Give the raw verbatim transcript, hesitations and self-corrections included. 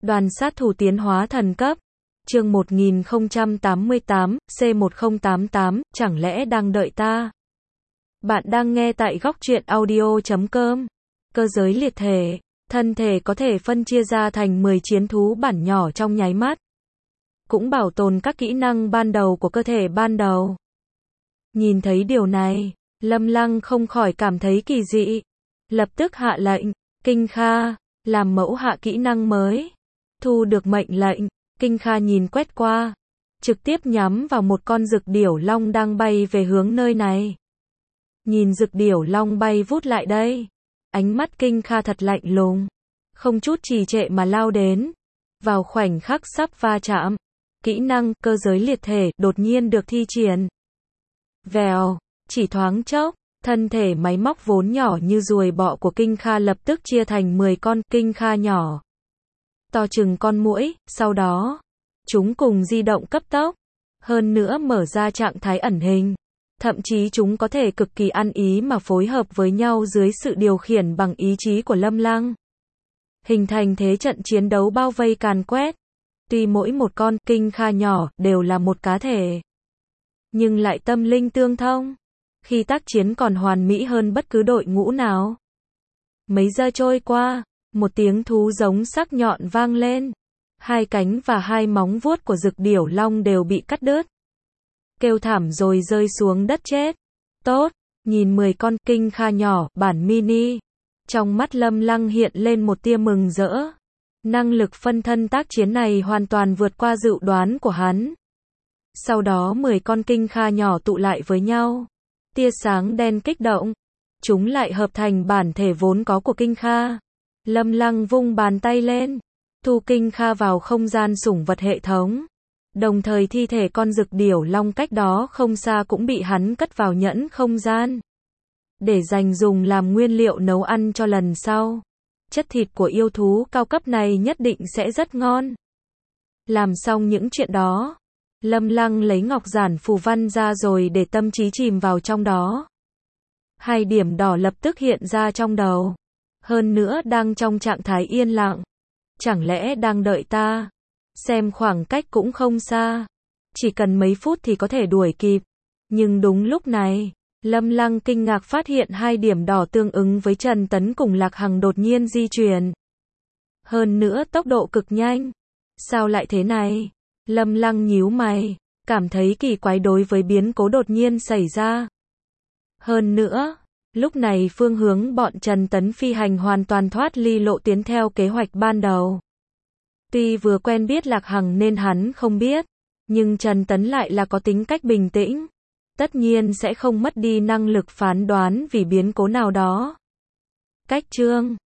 Đoàn sát thủ tiến hóa thần cấp. Chương một nghìn không trăm tám mươi tám, C một không tám tám, chẳng lẽ đang đợi ta? Bạn đang nghe tại góc truyện audio chấm com. Cơ giới liệt thể. Thân thể có thể phân chia ra thành mười chiến thú bản nhỏ trong nháy mắt. Cũng bảo tồn các kỹ năng ban đầu của cơ thể ban đầu. Nhìn thấy điều này, Lâm Lăng không khỏi cảm thấy kỳ dị. Lập tức hạ lệnh, Kinh Kha, làm mẫu hạ kỹ năng mới. Thu được mệnh lệnh, Kinh Kha nhìn quét qua, trực tiếp nhắm vào một con dực điểu long đang bay về hướng nơi này. Nhìn dực điểu long bay vút lại đây, ánh mắt Kinh Kha thật lạnh lùng, không chút trì trệ mà lao đến. Vào khoảnh khắc sắp va chạm, kỹ năng cơ giới liệt thể đột nhiên được thi triển. Vèo, chỉ thoáng chốc, thân thể máy móc vốn nhỏ như ruồi bọ của Kinh Kha lập tức chia thành mười con Kinh Kha nhỏ, to chừng con muỗi, sau đó, chúng cùng di động cấp tốc, hơn nữa mở ra trạng thái ẩn hình. Thậm chí chúng có thể cực kỳ ăn ý mà phối hợp với nhau dưới sự điều khiển bằng ý chí của Lâm Lăng. Hình thành thế trận chiến đấu bao vây càn quét. Tuy mỗi một con Kinh Kha nhỏ đều là một cá thể, nhưng lại tâm linh tương thông. Khi tác chiến còn hoàn mỹ hơn bất cứ đội ngũ nào. Mấy giờ trôi qua, một tiếng thú giống sắc nhọn vang lên. Hai cánh và hai móng vuốt của dực điểu long đều bị cắt đứt. Kêu thảm rồi rơi xuống đất chết. Tốt, nhìn mười con Kinh Kha nhỏ, bản mini. Trong mắt Lâm Lăng hiện lên một tia mừng rỡ. Năng lực phân thân tác chiến này hoàn toàn vượt qua dự đoán của hắn. Sau đó mười con Kinh Kha nhỏ tụ lại với nhau. Tia sáng đen kích động. Chúng lại hợp thành bản thể vốn có của Kinh Kha. Lâm Lăng vung bàn tay lên, thu Kinh Kha vào không gian sủng vật hệ thống. Đồng thời thi thể con dực điểu long cách đó không xa cũng bị hắn cất vào nhẫn không gian. Để dành dùng làm nguyên liệu nấu ăn cho lần sau. Chất thịt của yêu thú cao cấp này nhất định sẽ rất ngon. Làm xong những chuyện đó, Lâm Lăng lấy ngọc giản phù văn ra rồi để tâm trí chìm vào trong đó. Hai điểm đỏ lập tức hiện ra trong đầu. Hơn nữa đang trong trạng thái yên lặng. Chẳng lẽ đang đợi ta? Xem khoảng cách cũng không xa. Chỉ cần mấy phút thì có thể đuổi kịp. Nhưng đúng lúc này, Lâm Lăng kinh ngạc phát hiện hai điểm đỏ tương ứng với Trần Tấn cùng Lạc Hằng đột nhiên di chuyển. Hơn nữa tốc độ cực nhanh. Sao lại thế này? Lâm Lăng nhíu mày, cảm thấy kỳ quái đối với biến cố đột nhiên xảy ra. Hơn nữa, lúc này phương hướng bọn Trần Tấn phi hành hoàn toàn thoát ly lộ tuyến theo kế hoạch ban đầu. Tuy vừa quen biết Lạc Hằng nên hắn không biết, nhưng Trần Tấn lại là có tính cách bình tĩnh. Tất nhiên sẽ không mất đi năng lực phán đoán vì biến cố nào đó. Cách chương